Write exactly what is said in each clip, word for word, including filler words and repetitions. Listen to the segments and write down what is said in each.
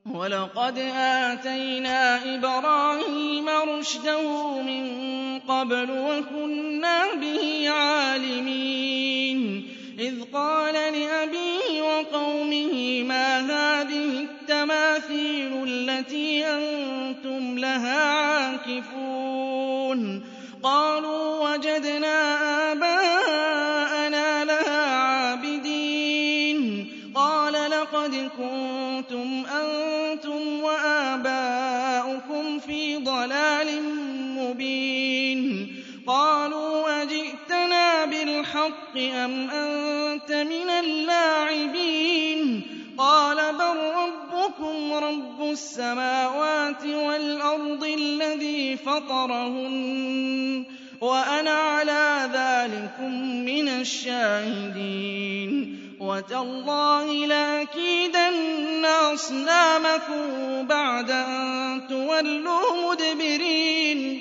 وَلَقَدْ آتَيْنَا إِبْرَاهِيمَ رُشْدَهُ مِن قَبْلُ وَكُنَّا بِهِ عَالِمِينَ إِذْ قَالَ لِأَبِيهِ وَقَوْمِهِ مَا هَٰذِهِ التَّمَاثِيلُ الَّتِي أَنتُمْ لَهَا عَاكِفُونَ قَالُوا وَجَدْنَا آبَاءَنَا لَهَا عَابِدِينَ قَالَ لَقَدْ كُنتُمْ أَنتُمْ وَآبَاؤُكُمْ فِي ضَلَالٍ مُّبِينٍ قَالُوا أَجِئْتَنَا بِالْحَقِّ أَمْ أَنتَ مِنَ اللاعبين قَالَ بَل رَّبُّكُمْ رَبُّ السَّمَاوَاتِ وَالْأَرْضِ الَّذِي فَطَرَهُنَّ وَأَنَا عَلَىٰ ذَٰلِكُم مِّنَ الشَّاهِدِينَ وَتَاللَّهِ لَأَكِيدَنَّ أَصْنَامَكُم بَعْدَ أَن تُوَلُّوا مُدْبِرِينَ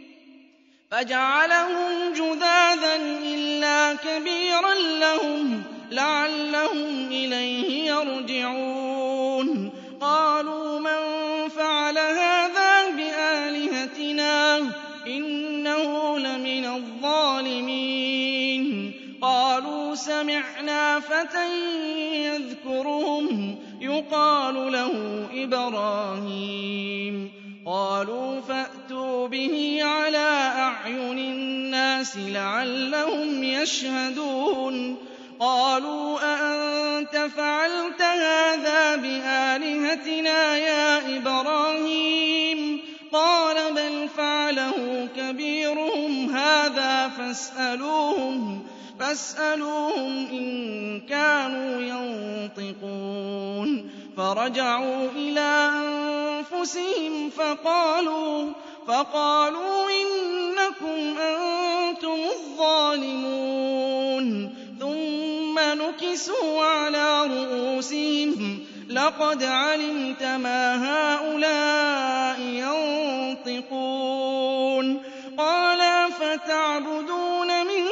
فَجَعَلَهُمْ جُذَاذًا إِلَّا كَبِيرًا لَّهُمْ لَعَلَّهُمْ إِلَيْهِ يَرْجِعُونَ قَالُوا مَن فَعَلَ هَٰذَا بِآلِهَتِنَا إِنَّهُ لَمِنَ الظَّالِمِينَ قَالُوا سَمِعْنَا فَتًى يَذْكُرُهُمْ يُقَالُ لَهُ إِبْرَاهِيمُ قَالُوا فَأْتُوا بِهِ عَلَىٰ أَعْيُنِ النَّاسِ لَعَلَّهُمْ يَشْهَدُونَ قَالُوا أَأَنتَ فَعَلْتَ هَٰذَا بِآلِهَتِنَا يَا إِبْرَاهِيمُ قَالَ بَلْ فَعَلَهُ كَبِيرُهُمْ هَٰذَا فَاسْأَلُوهُمْ فاسألوهم إن كانوا ينطقون فرجعوا إلى أنفسهم فقالوا فقالوا إنكم أنتم الظالمون ثم نكسوا على رؤوسهم لقد علمت ما هؤلاء ينطقون قال فتعبدون من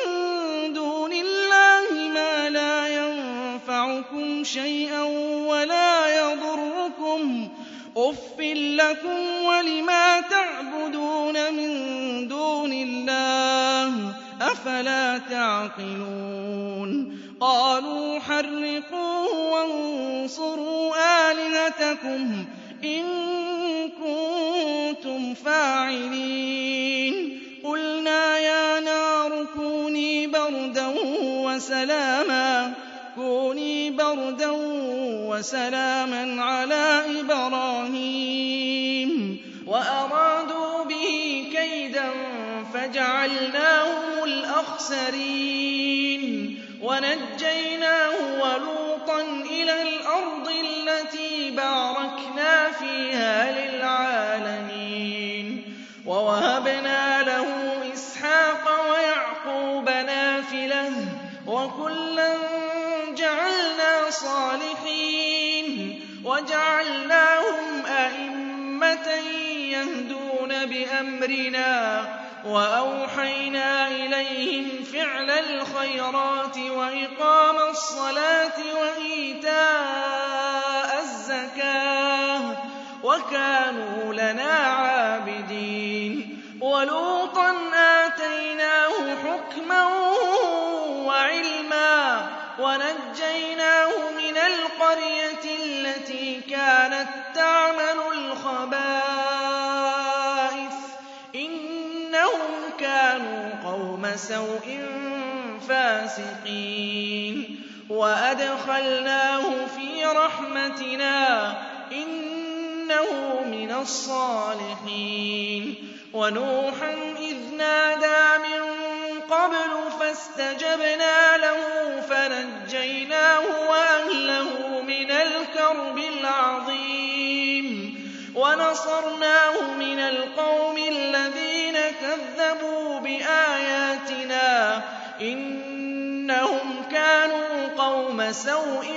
شيئا ولا يضركم أُفٍّ لكم ولما تعبدون من دون الله أفلا تعقلون قالوا حرقوه وانصروا آلهتكم إن كنتم فاعلين قلنا يا نار كوني بردا وسلاما كوني بردا وسلاما على إبراهيم وأرادوا به كيدا فجعلناهم الأخسرين ونجيناه ولوطا إلى الأرض التي باركنا فيها للعالمين ووهبنا له إسحاق ويعقوب نافلة وكلا جعلنا صالحين وجعلناهم أئمة يهدون بأمرنا وأوحينا إليهم فعل الخيرات وإقام الصلاة وإيتاء الزكاة وكانوا لنا عابدين ولوطا آتيناه حكما وعلما ونجيناه من القرية التي كانت تعمل الخبائث إنهم كانوا قوم سوء فاسقين وأدخلناه في رحمتنا إنه من الصالحين ونوحا إذ نادى من قبل فاستجبنا له فنجيناه وأهله من الكرب العظيم ونصرناه من القوم الذين كذبوا بآياتنا إنهم كانوا قوم سوء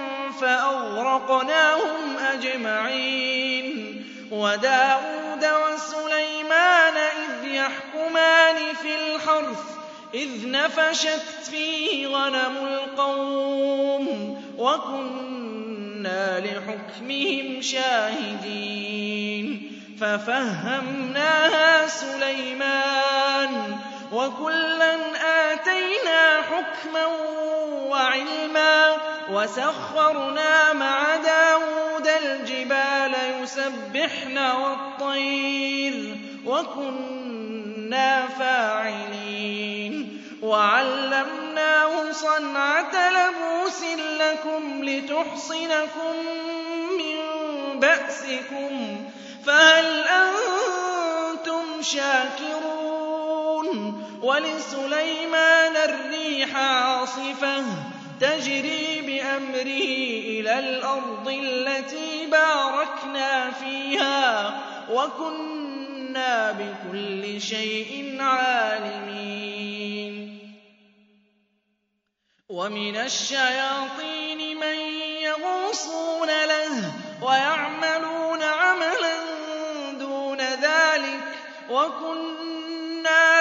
فأغرقناهم أجمعين وداود وسليمان إذ يحكمان في الحرث إذ نفشت فيه غنم القوم وكنا وَكُنَّا لِحُكْمِهِمْ شَاهِدِينَ فَفَهَّمْنَاهَا سُلَيْمَانَ وَكُلًّا آتَيْنَا حُكْمًا وَعِلْمًا وَسَخَّرْنَا مَعَ دَاوُودَ الْجِبَالَ يُسَبِّحْنَ وَالطَّيْرَ وَكُنَّا فَاعِلِينَ وَعَلَّمْنَاهُ صَنْعَةَ لَبُوسٍ لَّكُمْ لِتُحْصِنَكُم مِّن بَأْسِكُمْ فَهَلْ أَنتُمْ شَاكِرُونَ وَلِسُلَيْمَانَ الرِّيحَ عَاصِفَةً تَجْرِي بِأَمْرِهِ إِلَى الْأَرْضِ الَّتِي بَارَكْنَا فِيهَا وَكُنَّا بِكُلِّ شَيْءٍ عَالِمِينَ وَمِنَ الشَّيَاطِينِ مَن يَغُوصُونَ لَهُ وَيَعْمَلُونَ عَمَلًا دُونَ ذَٰلِكَ وَكُنَّا